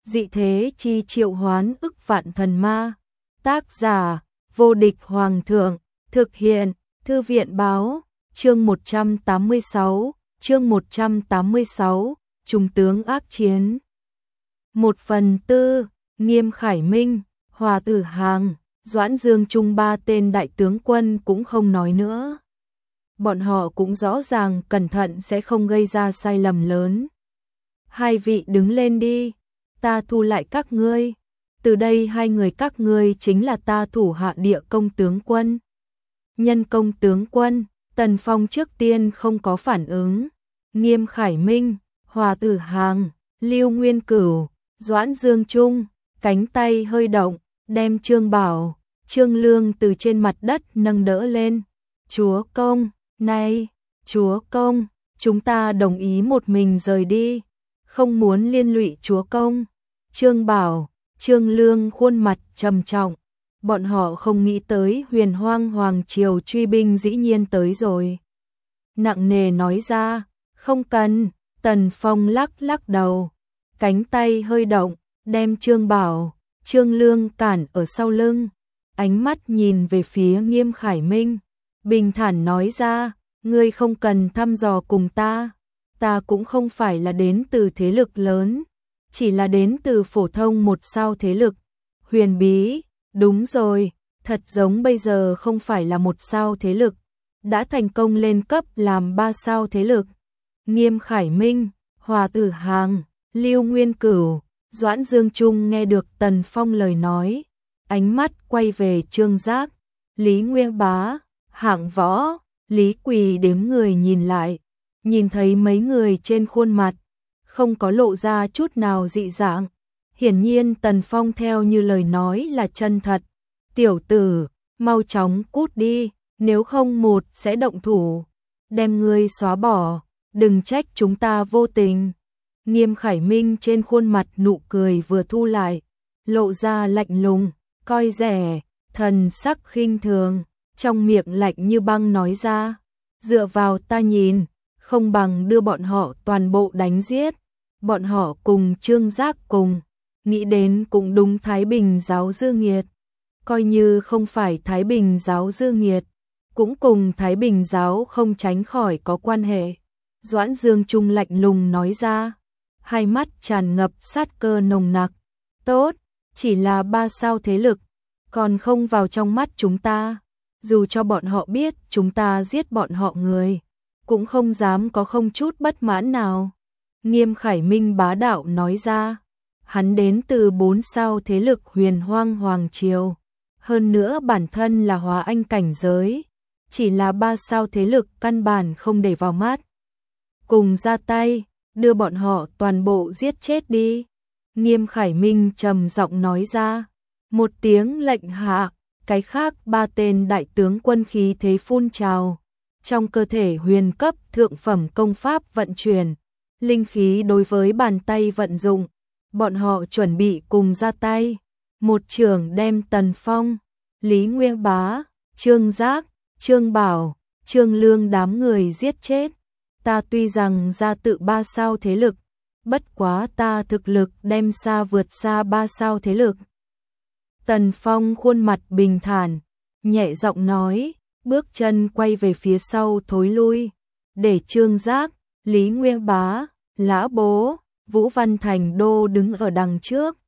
dị thế chi triệu hoán ức vạn thần ma. Tác giả, vô địch hoàng thượng, thực hiện, thư viện báo, chương 186, Trung tướng ác chiến. 1/4, Nghiêm Khải Minh, Hòa Tử Hàng, Doãn Dương Trung ba tên đại tướng quân cũng không nói nữa. Bọn họ cũng rõ ràng cẩn thận sẽ không gây ra sai lầm lớn. Hai vị đứng lên đi, ta thu lại các ngươi. Từ đây hai người các ngươi chính là ta thủ hạ địa công tướng quân. Nhân công tướng quân, Tần Phong trước tiên không có phản ứng. Nghiêm Khải Minh, Hòa Tử Hàng, Lưu Nguyên Cửu, Doãn Dương Trung, cánh tay hơi động, đem Trương Bảo, Trương Lương từ trên mặt đất nâng đỡ lên. Chúa công, này, chúa công, chúng ta đồng ý một mình rời đi, không muốn liên lụy chúa công. Trương Bảo, Trương Lương khuôn mặt trầm trọng, bọn họ không nghĩ tới Huyền Hoang Hoàng Triều truy binh dĩ nhiên tới rồi. Nặng nề nói ra, không cần. Tần Phong lắc lắc đầu, cánh tay hơi động, đem Trương Bảo, Trương Lương cản ở sau lưng, ánh mắt nhìn về phía Nghiêm Khải Minh, bình thản nói ra, ngươi không cần thăm dò cùng ta cũng không phải là đến từ thế lực lớn, chỉ là đến từ phổ thông một sao thế lực. Huyền bí, đúng rồi, thật giống bây giờ không phải là một sao thế lực, đã thành công lên cấp làm 3 sao thế lực. Nghiêm Khải Minh, Hòa Tử Hàng, Lưu Nguyên Cửu, Doãn Dương Trung nghe được Tần Phong lời nói, ánh mắt quay về Trương Giác, Lý Nguyên Bá, Hạng Võ, Lý Quỳ đếm người nhìn lại, nhìn thấy mấy người trên khuôn mặt, không có lộ ra chút nào dị dạng. Hiển nhiên Tần Phong theo như lời nói là chân thật. Tiểu tử, mau chóng cút đi, nếu không một sẽ động thủ, đem ngươi xóa bỏ, đừng trách chúng ta vô tình. Nghiêm Khải Minh trên khuôn mặt nụ cười vừa thu lại, lộ ra lạnh lùng, coi rẻ, thần sắc khinh thường, trong miệng lạnh như băng nói ra, dựa vào ta nhìn, không bằng đưa bọn họ toàn bộ đánh giết. Bọn họ cùng Trương Giác cùng, nghĩ đến cũng đúng Thái Bình giáo dư nghiệt. Coi như không phải Thái Bình giáo dư nghiệt, cũng cùng Thái Bình giáo không tránh khỏi có quan hệ. Doãn Dương Trung lạnh lùng nói ra, hai mắt tràn ngập sát cơ nồng nặc. Tốt, chỉ là 3 sao thế lực, còn không vào trong mắt chúng ta. Dù cho bọn họ biết chúng ta giết bọn họ người, cũng không dám có không chút bất mãn nào. Nghiêm Khải Minh bá đạo nói ra, hắn đến từ 4 sao thế lực Huyền Hoang Hoàng Triều, hơn nữa bản thân là hóa anh cảnh giới, chỉ là 3 sao thế lực căn bản không để vào mắt. Cùng ra tay, đưa bọn họ toàn bộ giết chết đi. Nghiêm Khải Minh trầm giọng nói ra, một tiếng lệnh hạ, cái khác 3 tên đại tướng quân khí thế phun trào, trong cơ thể huyền cấp thượng phẩm công pháp vận chuyển, linh khí đối với bàn tay vận dụng, bọn họ chuẩn bị cùng ra tay, một chưởng đem Tần Phong, Lý Nguyên Bá, Trương Giác, Trương Bảo, Trương Lương đám người giết chết. Ta tuy rằng ra tự 3 sao thế lực, bất quá ta thực lực đem xa vượt xa 3 sao thế lực. Tần Phong khuôn mặt bình thản, nhẹ giọng nói, bước chân quay về phía sau thối lui, để Trương Giác, Lý Nguyên Bá, Lã Bố, Vũ Văn Thành Đô đứng ở đằng trước.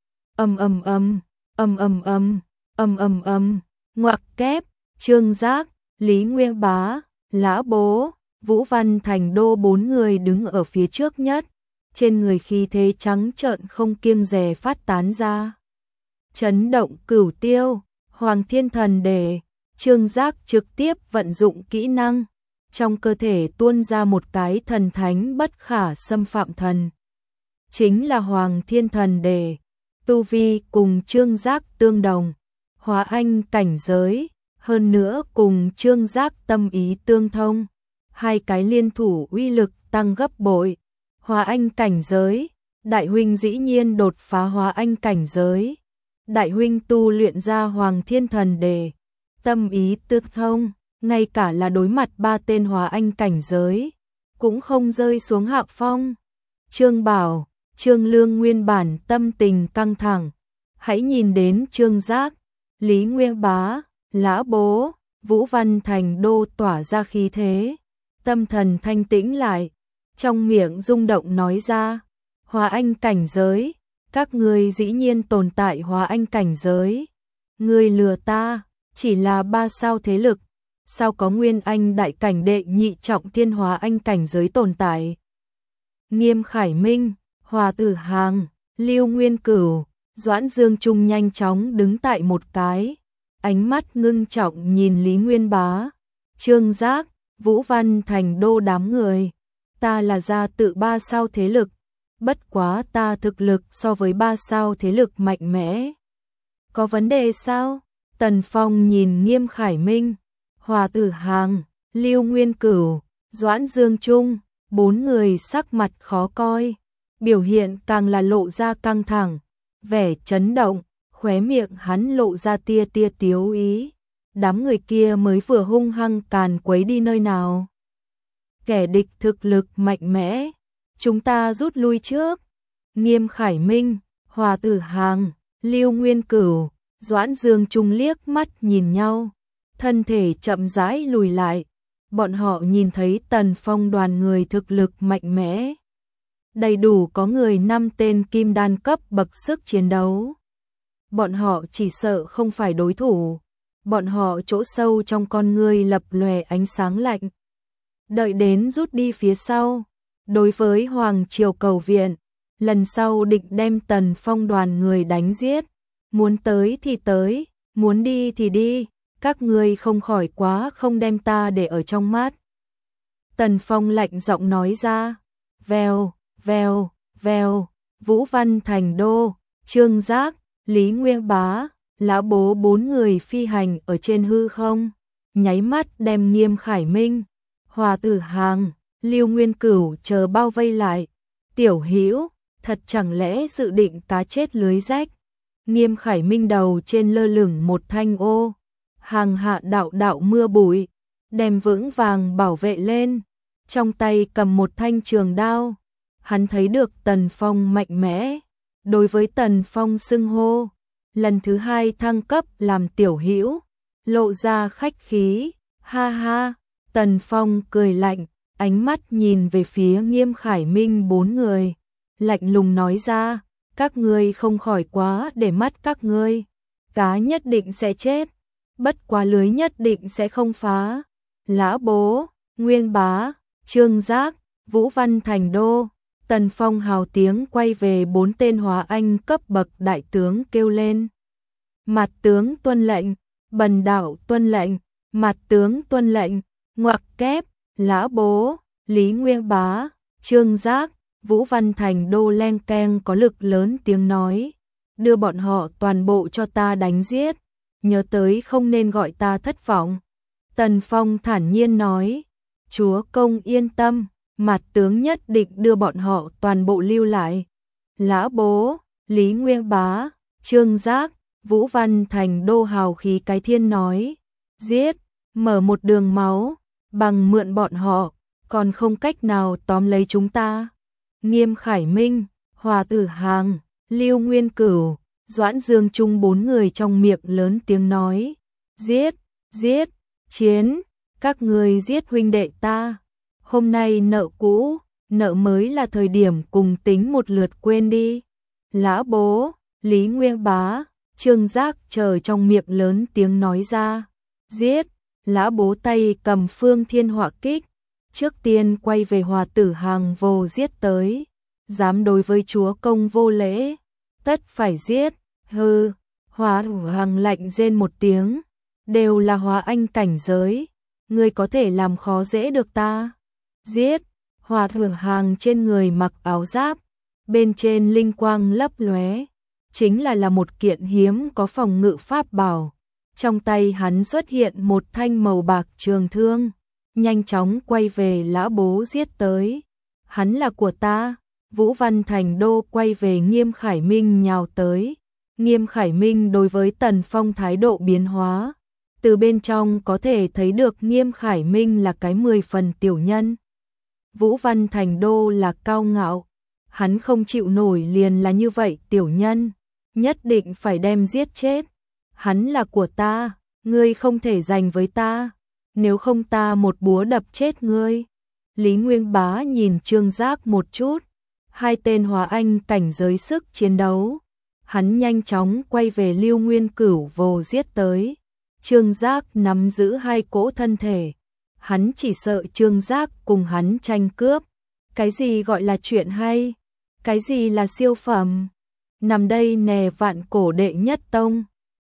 Ngoặc kép, Trương Giác, Lý Nguyên Bá, Lã Bố, Vũ Văn Thành Đô 4 người đứng ở phía trước nhất, trên người khí thế trắng trợn không kiêng dè phát tán ra. Chấn động cửu tiêu, Hoàng Thiên Thần Đề, Trương Giác trực tiếp vận dụng kỹ năng, trong cơ thể tuôn ra một cái thần thánh bất khả xâm phạm thần. Chính là Hoàng Thiên Thần Đề, tu vi cùng Trương Giác tương đồng, hóa anh cảnh giới, hơn nữa cùng Trương Giác tâm ý tương thông. Hai cái liên thủ uy lực tăng gấp bội. Hóa anh cảnh giới, đại huynh dĩ nhiên đột phá hóa anh cảnh giới. Đại huynh tu luyện ra Hoàng Thiên Thần Đề, tâm ý tương thông, ngay cả là đối mặt 3 tên hóa anh cảnh giới, cũng không rơi xuống hạ phong. Trương Bảo, Trương Lương nguyên bản tâm tình căng thẳng, hãy nhìn đến Trương Giác, Lý Nguyên Bá, Lã Bố, Vũ Văn Thành Đô tỏa ra khí thế, tâm thần thanh tĩnh lại, trong miệng rung động nói ra, Hóa Anh cảnh giới, các ngươi dĩ nhiên tồn tại Hóa Anh cảnh giới, ngươi lừa ta, chỉ là 3 sao thế lực, sao có Nguyên Anh đại cảnh đệ nhị trọng thiên Hóa Anh cảnh giới tồn tại. Nghiêm Khải Minh, Hòa Tử Hàng, Lưu Nguyên Cửu, Doãn Dương Trung nhanh chóng đứng tại một cái, ánh mắt ngưng trọng nhìn Lý Nguyên Bá, Trương Giác, Vũ Văn Thành Đô đám người. Ta là gia tự 3 sao thế lực, bất quá ta thực lực so với 3 sao thế lực mạnh mẽ. Có vấn đề sao? Tần Phong nhìn Nghiêm Khải Minh, Hòa Tử Hàng, Lưu Nguyên Cửu, Doãn Dương Trung, 4 người sắc mặt khó coi, biểu hiện càng là lộ ra căng thẳng, vẻ chấn động, khóe miệng hắn lộ ra tia tia tiếu ý. Đám người kia mới vừa hung hăng càn quấy đi nơi nào. Kẻ địch thực lực mạnh mẽ, chúng ta rút lui trước. Nghiêm Khải Minh, Hòa Tử Hàng, Lưu Nguyên Cửu, Doãn Dương Trung liếc mắt nhìn nhau, thân thể chậm rãi lùi lại. Bọn họ nhìn thấy Tần Phong đoàn người thực lực mạnh mẽ, đầy đủ có người 5 tên kim đan cấp bậc sức chiến đấu. Bọn họ chỉ sợ không phải đối thủ. Bọn họ chỗ sâu trong con người lập lòe ánh sáng lạnh. Đợi đến rút đi phía sau, đối với Hoàng Triều cầu viện, lần sau định đem Tần Phong đoàn người đánh giết, muốn tới thì tới, muốn đi thì đi, các ngươi không khỏi quá không đem ta để ở trong mắt. Tần Phong lạnh giọng nói ra, vèo, vèo, vèo, Vũ Văn Thành Đô, Trương Giác, Lý Nguyên Bá, Lã Bố 4 người phi hành ở trên hư không, nháy mắt đem Nghiêm Khải Minh, Hòa Tử Hàng, Lưu Nguyên Cửu chờ bao vây lại. Tiểu Hữu, thật chẳng lẽ dự định cá chết lưới rách? Nghiêm Khải Minh đầu trên lơ lửng một thanh ô, hàng hạ đạo đạo mưa bụi, đem vững vàng bảo vệ lên, trong tay cầm một thanh trường đao. Hắn thấy được Tần Phong mạnh mẽ, đối với Tần Phong xưng hô, lần thứ 2 thăng cấp làm tiểu hữu, lộ ra khách khí, ha ha. Tần Phong cười lạnh, ánh mắt nhìn về phía Nghiêm Khải Minh 4 người, lạnh lùng nói ra, các ngươi không khỏi quá để mắt các ngươi, cá nhất định sẽ chết, bất quá lưới nhất định sẽ không phá. Lã Bố, Nguyên Bá, Trương Giác, Vũ Văn Thành Đô, Tần Phong hào tiếng quay về 4 tên Hóa Anh cấp bậc đại tướng kêu lên. Mặt tướng tuân lệnh, Bần đạo tuân lệnh, mặt tướng tuân lệnh, ngoặc kép. Lã Bố, Lý Nguyên Bá, Trương Giác, Vũ Văn Thành Đô leng keng có lực lớn tiếng nói, đưa bọn họ toàn bộ cho ta đánh giết, nhớ tới không nên gọi ta thất vọng. Tần Phong thản nhiên nói, chúa công yên tâm, mặt tướng nhất định đưa bọn họ toàn bộ lưu lại. Lã Bố, Lý Nguyên Bá, Trương Giác, Vũ Văn Thành Đô hào khí cái thiên nói, giết, mở một đường máu, bằng mượn bọn họ, còn không cách nào tóm lấy chúng ta. Nghiêm Khải Minh, Hòa Tử Hàng, Lưu Nguyên Cửu, Doãn Dương Trung 4 người trong miệng lớn tiếng nói, giết, giết, chiến, các người giết huynh đệ ta. Hôm nay nợ cũ, nợ mới là thời điểm cùng tính một lượt quên đi. Lã Bố, Lý Nguyên Bá, Trương Giác chờ trong miệng lớn tiếng nói ra, giết. Lã Bố tay cầm Phương Thiên Họa kích, trước tiên quay về Hòa Tử Hàng vô giết tới, dám đối với chúa công vô lễ, tất phải giết. Hừ. Hòa Tử Hàng lạnh rên một tiếng, đều là Hóa Anh cảnh giới, ngươi có thể làm khó dễ được ta. Giết. Hòa Tử Hàng trên người mặc áo giáp, bên trên linh quang lấp lóe, chính là một kiện hiếm có phòng ngự pháp bảo. Trong tay hắn xuất hiện một thanh màu bạc trường thương, nhanh chóng quay về Lã Bố giết tới. Hắn là của ta. Vũ Văn Thành Đô quay về Nghiêm Khải Minh nhào tới. Nghiêm Khải Minh đối với Tần Phong thái độ biến hóa, từ bên trong có thể thấy được Nghiêm Khải Minh là cái 10 phần tiểu nhân. Vũ Văn Thành Đô là cao ngạo, hắn không chịu nổi liền là như vậy tiểu nhân, nhất định phải đem giết chết. Hắn là của ta, ngươi không thể giành với ta, nếu không ta một búa đập chết ngươi. Lý Nguyên Bá nhìn Trương Giác một chút, hai tên Hóa Anh cảnh giới sức chiến đấu. Hắn nhanh chóng quay về Lưu Nguyên Cửu vồ giết tới. Trương Giác nắm giữ hai cỗ thân thể. Hắn chỉ sợ Trương Giác cùng hắn tranh cướp. Cái gì gọi là chuyện hay? Cái gì là siêu phẩm? Nằm đây nè vạn cổ đệ nhất tông.